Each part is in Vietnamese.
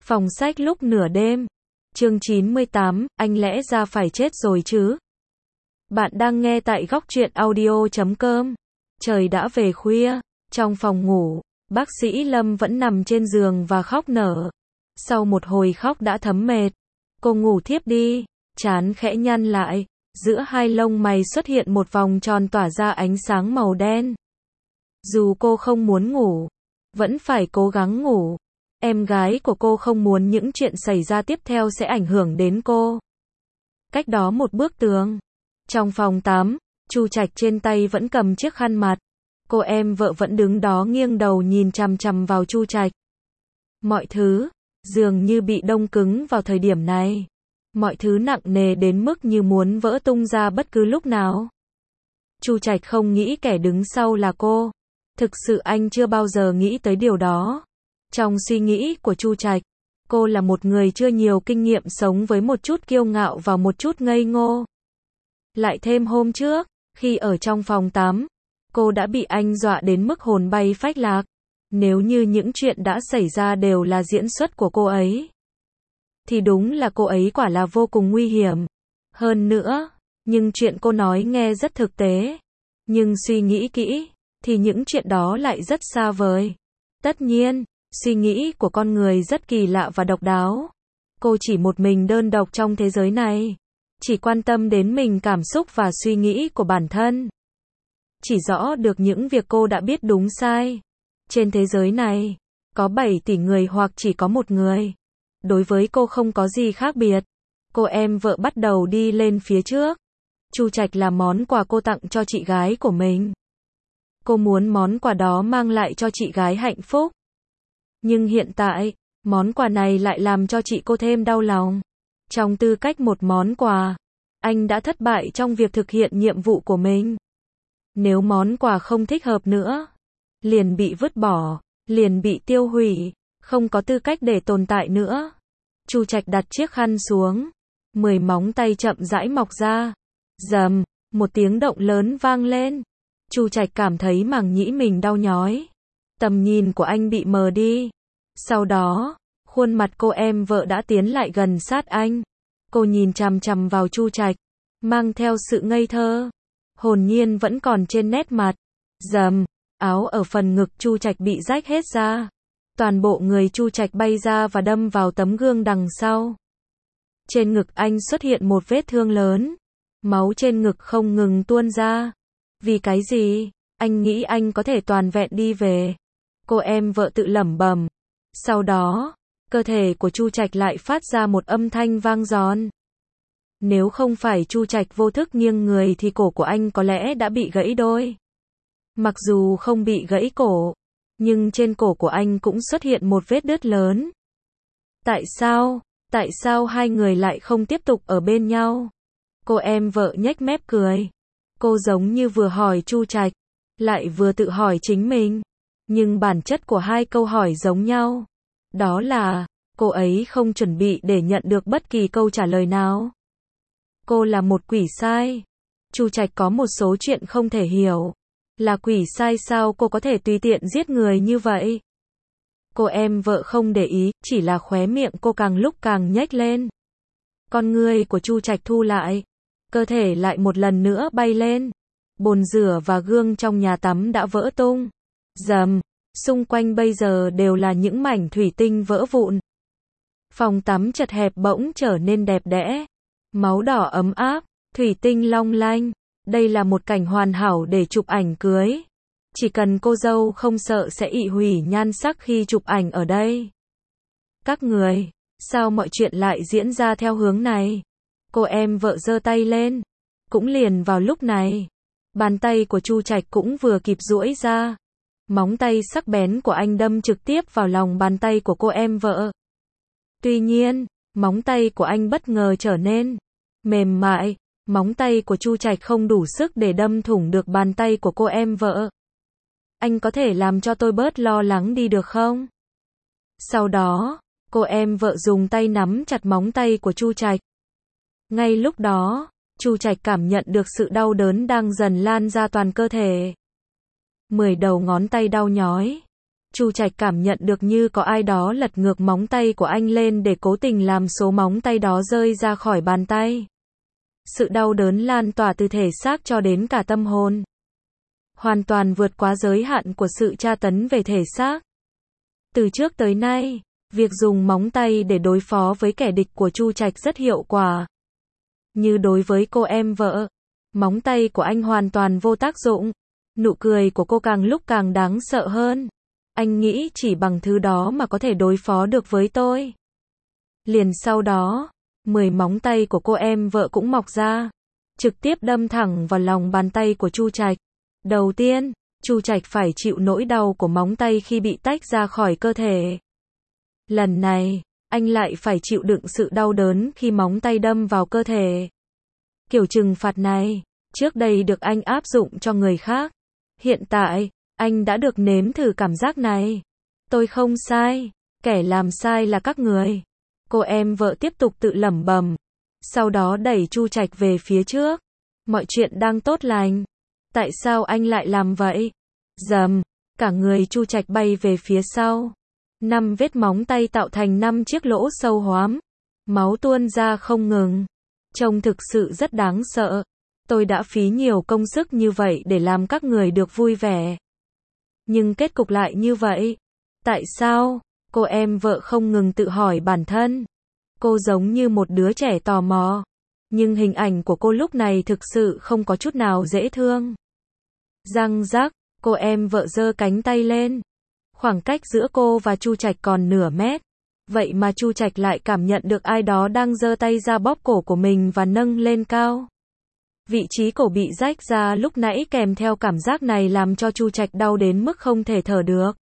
Phòng sách lúc nửa đêm. Chương 98, anh lẽ ra phải chết rồi chứ? Bạn đang nghe tại góc truyện audio.com. Trời đã về khuya, trong phòng ngủ, bác sĩ Lâm vẫn nằm trên giường và khóc nở. Sau một hồi khóc đã thấm mệt, cô ngủ thiếp đi, trán khẽ nhăn lại, giữa hai lông mày xuất hiện một vòng tròn tỏa ra ánh sáng màu đen. Dù cô không muốn ngủ, vẫn phải cố gắng ngủ. Em gái của cô không muốn những chuyện xảy ra tiếp theo sẽ ảnh hưởng đến cô. Cách đó một bức tường, trong phòng tắm, Chu Trạch trên tay vẫn cầm chiếc khăn mặt. Cô em vợ vẫn đứng đó nghiêng đầu nhìn chằm chằm vào Chu Trạch. Mọi thứ dường như bị đông cứng vào thời điểm này. Mọi thứ nặng nề đến mức như muốn vỡ tung ra bất cứ lúc nào. Chu Trạch không nghĩ kẻ đứng sau là cô. Thực sự anh chưa bao giờ nghĩ tới điều đó. Trong suy nghĩ của Chu Trạch, cô là một người chưa nhiều kinh nghiệm sống với một chút kiêu ngạo và một chút ngây ngô. Lại thêm hôm trước, khi ở trong phòng tắm, cô đã bị anh dọa đến mức hồn bay phách lạc. Nếu như những chuyện đã xảy ra đều là diễn xuất của cô ấy, thì đúng là cô ấy quả là vô cùng nguy hiểm. Hơn nữa, nhưng chuyện cô nói nghe rất thực tế. Nhưng suy nghĩ kỹ, thì những chuyện đó lại rất xa vời. Tất nhiên, suy nghĩ của con người rất kỳ lạ và độc đáo. Cô chỉ một mình đơn độc trong thế giới này. Chỉ quan tâm đến mình cảm xúc và suy nghĩ của bản thân. Chỉ rõ được những việc cô đã biết đúng sai. Trên thế giới này, có 7 tỷ người hoặc chỉ có một người. Đối với cô không có gì khác biệt. Cô em vợ bắt đầu đi lên phía trước. Chu Trạch là món quà cô tặng cho chị gái của mình. Cô muốn món quà đó mang lại cho chị gái hạnh phúc. Nhưng hiện tại, món quà này lại làm cho chị cô thêm đau lòng. Trong tư cách một món quà, anh đã thất bại trong việc thực hiện nhiệm vụ của mình. Nếu món quà không thích hợp nữa, liền bị vứt bỏ, liền bị tiêu hủy, không có tư cách để tồn tại nữa. Chu Trạch đặt chiếc khăn xuống, 10 móng tay chậm rãi mọc ra. Rầm, một tiếng động lớn vang lên. Chu Trạch cảm thấy màng nhĩ mình đau nhói. Tầm nhìn của anh bị mờ đi. Sau đó, khuôn mặt cô em vợ đã tiến lại gần sát anh. Cô nhìn chằm chằm vào Chu Trạch, mang theo sự ngây thơ, hồn nhiên vẫn còn trên nét mặt. Rầm, áo ở phần ngực Chu Trạch bị rách hết ra. Toàn bộ người Chu Trạch bay ra và đâm vào tấm gương đằng sau. Trên ngực anh xuất hiện một vết thương lớn. Máu trên ngực không ngừng tuôn ra. Vì cái gì? Anh nghĩ anh có thể toàn vẹn đi về. Cô em vợ tự lẩm bẩm. Sau đó, cơ thể của Chu Trạch lại phát ra một âm thanh vang giòn. Nếu không phải Chu Trạch vô thức nghiêng người thì cổ của anh có lẽ đã bị gãy đôi. Mặc dù không bị gãy cổ, nhưng trên cổ của anh cũng xuất hiện một vết đứt lớn. Tại sao? Tại sao hai người lại không tiếp tục ở bên nhau? Cô em vợ nhếch mép cười. Cô giống như vừa hỏi Chu Trạch, lại vừa tự hỏi chính mình. Nhưng bản chất của hai câu hỏi giống nhau. Đó là, cô ấy không chuẩn bị để nhận được bất kỳ câu trả lời nào. Cô là một quỷ sai. Chu Trạch có một số chuyện không thể hiểu. Là quỷ sai sao cô có thể tùy tiện giết người như vậy? Cô em vợ không để ý, chỉ là khóe miệng cô càng lúc càng nhếch lên. Con ngươi của Chu Trạch thu lại. Cơ thể lại một lần nữa bay lên. Bồn rửa và gương trong nhà tắm đã vỡ tung. Rầm, xung quanh bây giờ đều là những mảnh thủy tinh vỡ vụn. Phòng tắm chật hẹp bỗng trở nên đẹp đẽ. Máu đỏ ấm áp, thủy tinh long lanh. Đây là một cảnh hoàn hảo để chụp ảnh cưới. Chỉ cần cô dâu không sợ sẽ ị hủy nhan sắc khi chụp ảnh ở đây. Các người, sao mọi chuyện lại diễn ra theo hướng này? Cô em vợ giơ tay lên. Cũng liền vào lúc này, bàn tay của Chu Trạch cũng vừa kịp duỗi ra. Móng tay sắc bén của anh đâm trực tiếp vào lòng bàn tay của cô em vợ. Tuy nhiên, móng tay của anh bất ngờ trở nên mềm mại. Móng tay của Chu Trạch không đủ sức để đâm thủng được bàn tay của cô em vợ. Anh có thể làm cho tôi bớt lo lắng đi được không? Sau đó, cô em vợ dùng tay nắm chặt móng tay của Chu Trạch. Ngay lúc đó, Chu Trạch cảm nhận được sự đau đớn đang dần lan ra toàn cơ thể. 10 đầu ngón tay đau nhói. Chu Trạch cảm nhận được như có ai đó lật ngược móng tay của anh lên để cố tình làm số móng tay đó rơi ra khỏi bàn tay. Sự đau đớn lan tỏa từ thể xác cho đến cả tâm hồn. Hoàn toàn vượt quá giới hạn của sự tra tấn về thể xác. Từ trước tới nay, việc dùng móng tay để đối phó với kẻ địch của Chu Trạch rất hiệu quả. Như đối với cô em vợ, móng tay của anh hoàn toàn vô tác dụng. Nụ cười của cô càng lúc càng đáng sợ hơn. Anh nghĩ chỉ bằng thứ đó mà có thể đối phó được với tôi. Liền sau đó, 10 móng tay của cô em vợ cũng mọc ra, trực tiếp đâm thẳng vào lòng bàn tay của Chu Trạch. Đầu tiên, Chu Trạch phải chịu nỗi đau của móng tay khi bị tách ra khỏi cơ thể. Lần này, anh lại phải chịu đựng sự đau đớn khi móng tay đâm vào cơ thể. Kiểu trừng phạt này, trước đây được anh áp dụng cho người khác. Hiện tại, anh đã được nếm thử cảm giác này. Tôi không sai, kẻ làm sai là các người. Cô em vợ tiếp tục tự lẩm bẩm. Sau đó đẩy Chu Trạch về phía trước. Mọi chuyện đang tốt lành. Tại sao anh lại làm vậy? Rầm, cả người Chu Trạch bay về phía sau. 5 vết móng tay tạo thành 5 chiếc lỗ sâu hoắm. Máu tuôn ra không ngừng. Trông thực sự rất đáng sợ. Tôi đã phí nhiều công sức như vậy để làm các người được vui vẻ. Nhưng kết cục lại như vậy. Tại sao? Cô em vợ không ngừng tự hỏi bản thân. Cô giống như một đứa trẻ tò mò. Nhưng hình ảnh của cô lúc này thực sự không có chút nào dễ thương. Răng rắc, cô em vợ giơ cánh tay lên. Khoảng cách giữa cô và Chu Trạch còn nửa mét. Vậy mà Chu Trạch lại cảm nhận được ai đó đang giơ tay ra bóp cổ của mình và nâng lên cao. Vị trí cổ bị rách ra lúc nãy kèm theo cảm giác này làm cho Chu Trạch đau đến mức không thể thở được.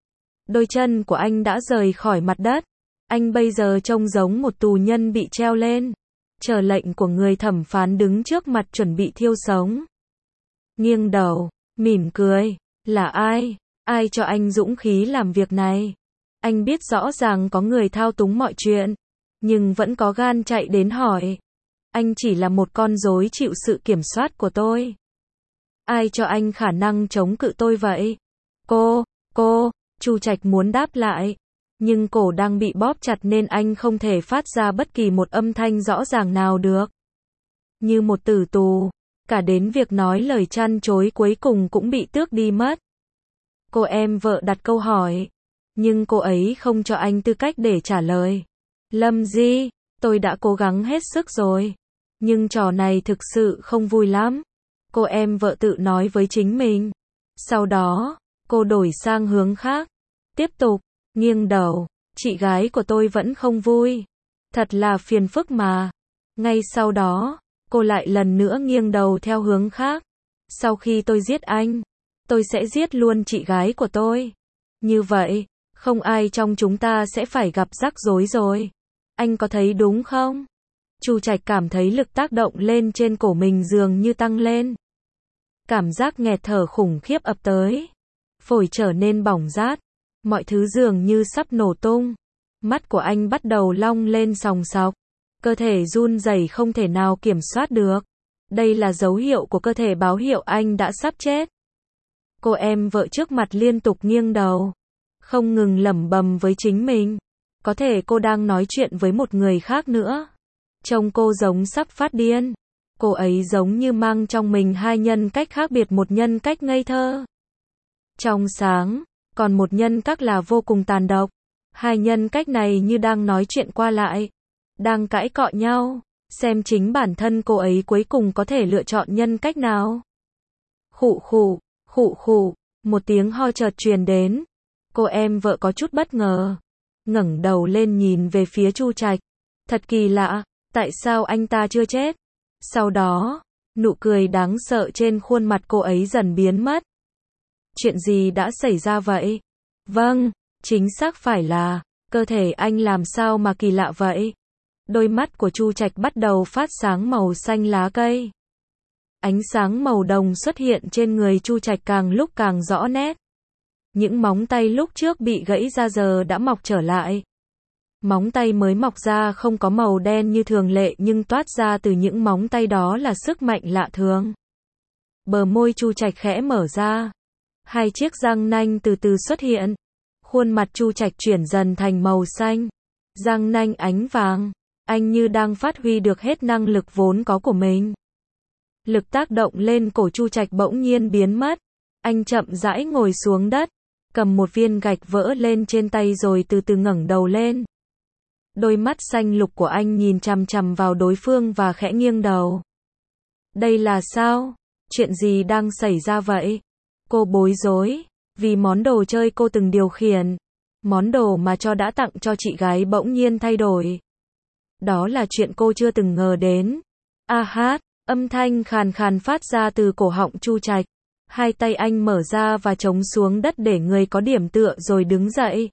Đôi chân của anh đã rời khỏi mặt đất. Anh bây giờ trông giống một tù nhân bị treo lên. Chờ lệnh của người thẩm phán đứng trước mặt chuẩn bị thiêu sống. Nghiêng đầu, mỉm cười. Là ai? Ai cho anh dũng khí làm việc này? Anh biết rõ ràng có người thao túng mọi chuyện. Nhưng vẫn có gan chạy đến hỏi. Anh chỉ là một con rối chịu sự kiểm soát của tôi. Ai cho anh khả năng chống cự tôi vậy? Cô, Chu Trạch muốn đáp lại. Nhưng cổ đang bị bóp chặt nên anh không thể phát ra bất kỳ một âm thanh rõ ràng nào được. Như một tử tù, cả đến việc nói lời trăn trối cuối cùng cũng bị tước đi mất. Cô em vợ đặt câu hỏi. Nhưng cô ấy không cho anh tư cách để trả lời. Lâm Di, tôi đã cố gắng hết sức rồi. Nhưng trò này thực sự không vui lắm. Cô em vợ tự nói với chính mình. Sau đó, cô đổi sang hướng khác. Tiếp tục, nghiêng đầu. Chị gái của tôi vẫn không vui. Thật là phiền phức mà. Ngay sau đó, cô lại lần nữa nghiêng đầu theo hướng khác. Sau khi tôi giết anh, tôi sẽ giết luôn chị gái của tôi. Như vậy, không ai trong chúng ta sẽ phải gặp rắc rối rồi. Anh có thấy đúng không? Chu Trạch cảm thấy lực tác động lên trên cổ mình dường như tăng lên. Cảm giác nghẹt thở khủng khiếp ập tới. Phổi trở nên bỏng rát. Mọi thứ dường như sắp nổ tung. Mắt của anh bắt đầu long lên sòng sọc. Cơ thể run rẩy không thể nào kiểm soát được. Đây là dấu hiệu của cơ thể báo hiệu anh đã sắp chết. Cô em vợ trước mặt liên tục nghiêng đầu. Không ngừng lẩm bẩm với chính mình. Có thể cô đang nói chuyện với một người khác nữa. Trông cô giống sắp phát điên. Cô ấy giống như mang trong mình hai nhân cách khác biệt, một nhân cách ngây thơ, trong sáng, còn một nhân cách là vô cùng tàn độc. Hai nhân cách này như đang nói chuyện qua lại, đang cãi cọ nhau, xem chính bản thân cô ấy cuối cùng có thể lựa chọn nhân cách nào. Khụ khụ, một tiếng ho chợt truyền đến. Cô em vợ có chút bất ngờ, ngẩng đầu lên nhìn về phía Chu Trạch. Thật kỳ lạ, tại sao anh ta chưa chết? Sau đó, nụ cười đáng sợ trên khuôn mặt cô ấy dần biến mất. Chuyện gì đã xảy ra vậy? Vâng, chính xác phải là, cơ thể anh làm sao mà kỳ lạ vậy? Đôi mắt của Chu Trạch bắt đầu phát sáng màu xanh lá cây. Ánh sáng màu đồng xuất hiện trên người Chu Trạch càng lúc càng rõ nét. Những móng tay lúc trước bị gãy ra giờ đã mọc trở lại. Móng tay mới mọc ra không có màu đen như thường lệ, nhưng toát ra từ những móng tay đó là sức mạnh lạ thường. Bờ môi Chu Trạch khẽ mở ra. Hai chiếc răng nanh từ từ xuất hiện. Khuôn mặt Chu Trạch chuyển dần thành màu xanh, răng nanh ánh vàng, anh như đang phát huy được hết năng lực vốn có của mình. Lực tác động lên cổ Chu Trạch bỗng nhiên biến mất, anh chậm rãi ngồi xuống đất, cầm một viên gạch vỡ lên trên tay rồi từ từ ngẩng đầu lên. Đôi mắt xanh lục của anh nhìn chằm chằm vào đối phương và khẽ nghiêng đầu. Đây là sao? Chuyện gì đang xảy ra vậy? Cô bối rối, vì món đồ chơi cô từng điều khiển, món đồ mà đã tặng cho chị gái bỗng nhiên thay đổi. Đó là chuyện cô chưa từng ngờ đến. A hát, âm thanh khàn khàn phát ra từ cổ họng Chu Trạch. Hai tay anh mở ra và chống xuống đất để người có điểm tựa rồi đứng dậy.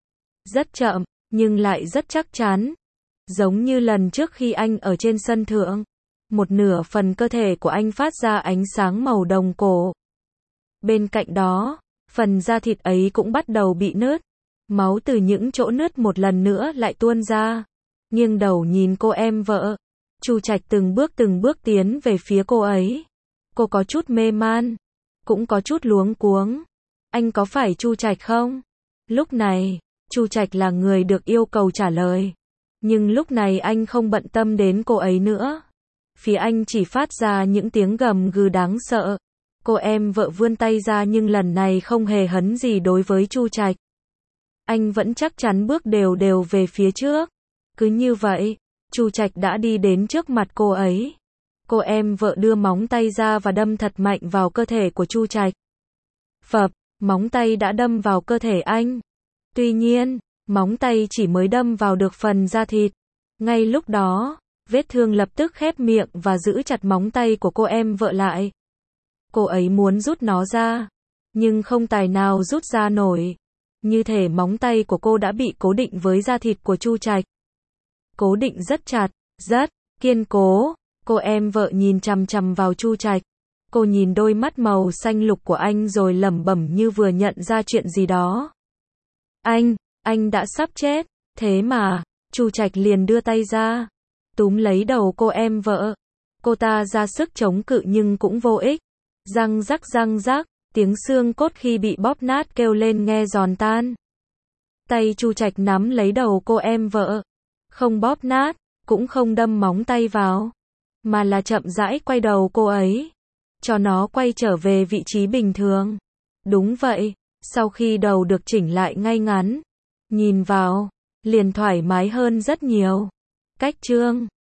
Rất chậm, nhưng lại rất chắc chắn. Giống như lần trước khi anh ở trên sân thượng. Một nửa phần cơ thể của anh phát ra ánh sáng màu đồng cổ. Bên cạnh đó, phần da thịt ấy cũng bắt đầu bị nứt. Máu từ những chỗ nứt một lần nữa lại tuôn ra. Nghiêng đầu nhìn cô em vợ. Chu Trạch từng bước tiến về phía cô ấy. Cô có chút mê man, cũng có chút luống cuống. Anh có phải Chu Trạch không? Lúc này, Chu Trạch là người được yêu cầu trả lời. Nhưng lúc này anh không bận tâm đến cô ấy nữa. Phía anh chỉ phát ra những tiếng gầm gừ đáng sợ. Cô em vợ vươn tay ra nhưng lần này không hề hấn gì đối với Chu Trạch. Anh vẫn chắc chắn bước đều đều về phía trước. Cứ như vậy, Chu Trạch đã đi đến trước mặt cô ấy. Cô em vợ đưa móng tay ra và đâm thật mạnh vào cơ thể của Chu Trạch. Phập, móng tay đã đâm vào cơ thể anh. Tuy nhiên, móng tay chỉ mới đâm vào được phần da thịt. Ngay lúc đó, vết thương lập tức khép miệng và giữ chặt móng tay của cô em vợ lại. Cô ấy muốn rút nó ra, nhưng không tài nào rút ra nổi. Như thể móng tay của cô đã bị cố định với da thịt của Chu Trạch. Cố định rất chặt, rất kiên cố. Cô em vợ nhìn chằm chằm vào Chu Trạch. Cô nhìn đôi mắt màu xanh lục của anh rồi lẩm bẩm như vừa nhận ra chuyện gì đó. Anh đã sắp chết. Thế mà, Chu Trạch liền đưa tay ra, túm lấy đầu cô em vợ. Cô ta ra sức chống cự nhưng cũng vô ích. Răng rắc, tiếng xương cốt khi bị bóp nát kêu lên nghe giòn tan. Tay Chu Trạch nắm lấy đầu cô em vợ. Không bóp nát, cũng không đâm móng tay vào, mà là chậm rãi quay đầu cô ấy, cho nó quay trở về vị trí bình thường. Đúng vậy, sau khi đầu được chỉnh lại ngay ngắn, nhìn vào, liền thoải mái hơn rất nhiều. Cách chương